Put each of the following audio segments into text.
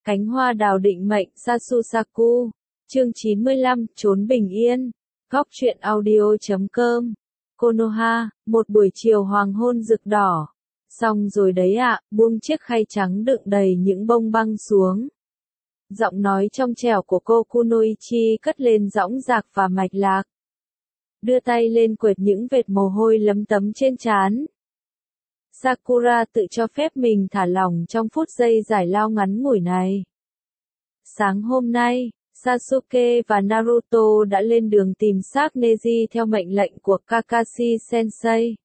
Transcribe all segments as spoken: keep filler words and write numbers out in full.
Cánh hoa đào định mệnh Sasusaku. Chương chín mươi lăm, trốn bình yên. Góc truyện audio chấm com. Konoha, một buổi chiều hoàng hôn rực đỏ. Xong rồi đấy ạ, buông chiếc khay trắng đựng đầy những bông băng xuống. Giọng nói trong trẻo của cô Kunoichi cất lên dõng dạc và mạch lạc. Đưa tay lên quệt những vệt mồ hôi lấm tấm trên trán. Sakura tự cho phép mình thả lỏng trong phút giây giải lao ngắn ngủi này. Sáng hôm nay, Sasuke và Naruto đã lên đường tìm xác Neji theo mệnh lệnh của Kakashi Sensei.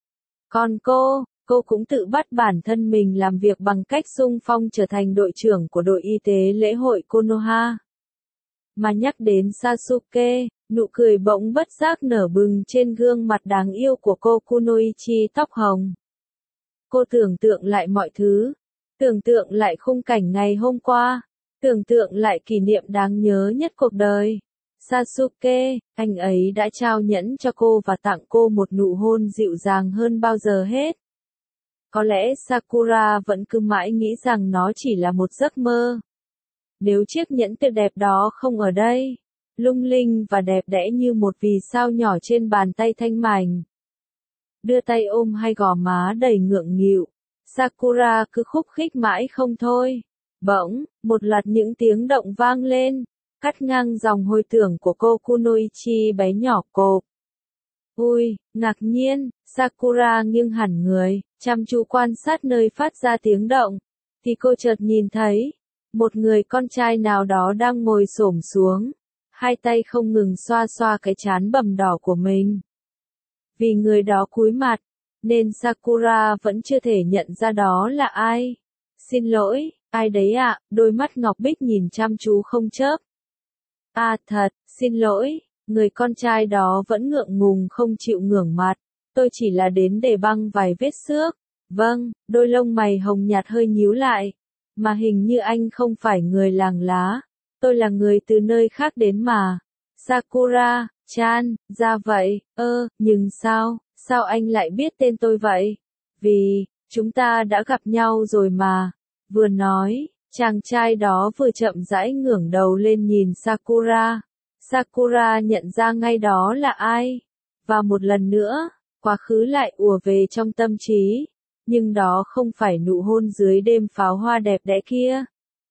Còn cô, cô cũng tự bắt bản thân mình làm việc bằng cách xung phong trở thành đội trưởng của đội y tế lễ hội Konoha. Mà nhắc đến Sasuke, nụ cười bỗng bất giác nở bừng trên gương mặt đáng yêu của cô Kunoichi tóc hồng. Cô tưởng tượng lại mọi thứ, tưởng tượng lại khung cảnh ngày hôm qua, tưởng tượng lại kỷ niệm đáng nhớ nhất cuộc đời. Sasuke, anh ấy đã trao nhẫn cho cô và tặng cô một nụ hôn dịu dàng hơn bao giờ hết. Có lẽ Sakura vẫn cứ mãi nghĩ rằng nó chỉ là một giấc mơ. Nếu chiếc nhẫn tuyệt đẹp đó không ở đây, lung linh và đẹp đẽ như một vì sao nhỏ trên bàn tay thanh mảnh. Đưa tay ôm hai gò má đầy ngượng nghịu, Sakura cứ khúc khích mãi không thôi. Bỗng, một loạt những tiếng động vang lên, cắt ngang dòng hồi tưởng của cô Kunoichi bé nhỏ cộp. Ui, ngạc nhiên, Sakura nghiêng hẳn người, chăm chú quan sát nơi phát ra tiếng động, thì cô chợt nhìn thấy, một người con trai nào đó đang ngồi xổm xuống, hai tay không ngừng xoa xoa cái trán bầm đỏ của mình. Vì người đó cúi mặt, nên Sakura vẫn chưa thể nhận ra đó là ai. Xin lỗi, ai đấy ạ? À? Đôi mắt ngọc bích nhìn chăm chú không chớp. À thật, xin lỗi, người con trai đó vẫn ngượng ngùng không chịu ngẩng mặt. Tôi chỉ là đến để băng vài vết xước. Vâng, đôi lông mày hồng nhạt hơi nhíu lại. Mà hình như anh không phải người làng lá. Tôi là người từ nơi khác đến mà. Sakura, chan, ra vậy, ơ, nhưng sao, sao anh lại biết tên tôi vậy? Vì, chúng ta đã gặp nhau rồi mà. Vừa nói, chàng trai đó vừa chậm rãi ngẩng đầu lên nhìn Sakura. Sakura nhận ra ngay đó là ai. Và một lần nữa, quá khứ lại ùa về trong tâm trí. Nhưng đó không phải nụ hôn dưới đêm pháo hoa đẹp đẽ kia.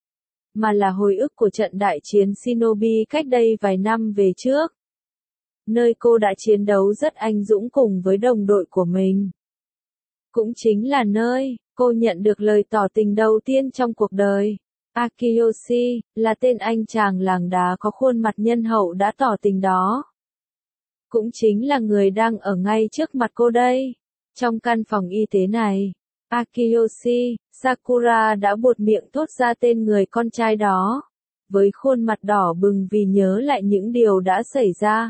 Mà là hồi ức của trận đại chiến Shinobi cách đây vài năm về trước. Nơi cô đã chiến đấu rất anh dũng cùng với đồng đội của mình. Cũng chính là nơi cô nhận được lời tỏ tình đầu tiên trong cuộc đời. Akiyoshi, là tên anh chàng làng đá có khuôn mặt nhân hậu đã tỏ tình đó. Cũng chính là người đang ở ngay trước mặt cô đây. Trong căn phòng y tế này, Akiyoshi, Sakura đã buột miệng thốt ra tên người con trai đó. Với khuôn mặt đỏ bừng vì nhớ lại những điều đã xảy ra.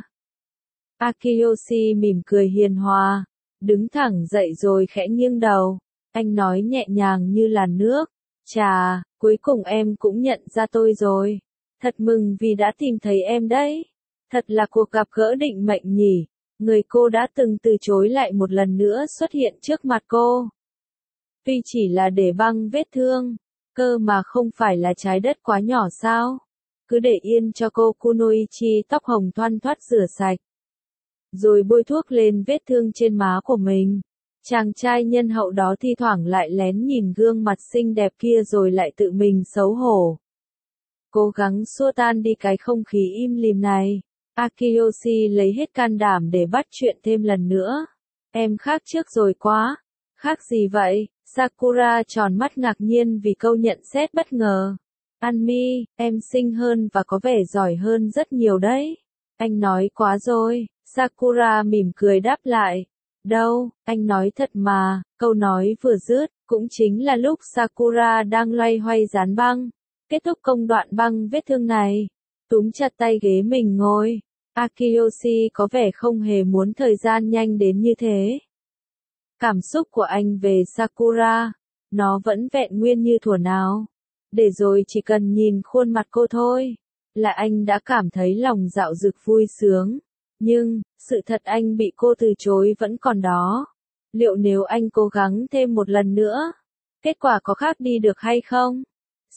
Akiyoshi mỉm cười hiền hòa, đứng thẳng dậy rồi khẽ nghiêng đầu. Anh nói nhẹ nhàng như làn nước. Chà, cuối cùng em cũng nhận ra tôi rồi. Thật mừng vì đã tìm thấy em đấy. Thật là cuộc gặp gỡ định mệnh nhỉ. Người cô đã từng từ chối lại một lần nữa xuất hiện trước mặt cô. Tuy chỉ là để băng vết thương, cơ mà không phải là trái đất quá nhỏ sao. Cứ để yên cho cô Kunoichi tóc hồng thoăn thoắt rửa sạch. Rồi bôi thuốc lên vết thương trên má của mình. Chàng trai nhân hậu đó thi thoảng lại lén nhìn gương mặt xinh đẹp kia rồi lại tự mình xấu hổ. Cố gắng xua tan đi cái không khí im lìm này. Akiyoshi lấy hết can đảm để bắt chuyện thêm lần nữa. Em khác trước rồi quá. Khác gì vậy? Sakura tròn mắt ngạc nhiên vì câu nhận xét bất ngờ. Anmi, em xinh hơn và có vẻ giỏi hơn rất nhiều đấy. Anh nói quá rồi. Sakura mỉm cười đáp lại. Đâu, anh nói thật mà. Câu nói vừa dứt, cũng chính là lúc Sakura đang loay hoay dán băng. Kết thúc công đoạn băng vết thương này. Túm chặt tay ghế mình ngồi. Akiyoshi có vẻ không hề muốn thời gian nhanh đến như thế. Cảm xúc của anh về Sakura, nó vẫn vẹn nguyên như thuở nào. Để rồi chỉ cần nhìn khuôn mặt cô thôi, là anh đã cảm thấy lòng dạo dực vui sướng. Nhưng, sự thật anh bị cô từ chối vẫn còn đó. Liệu nếu anh cố gắng thêm một lần nữa, kết quả có khác đi được hay không?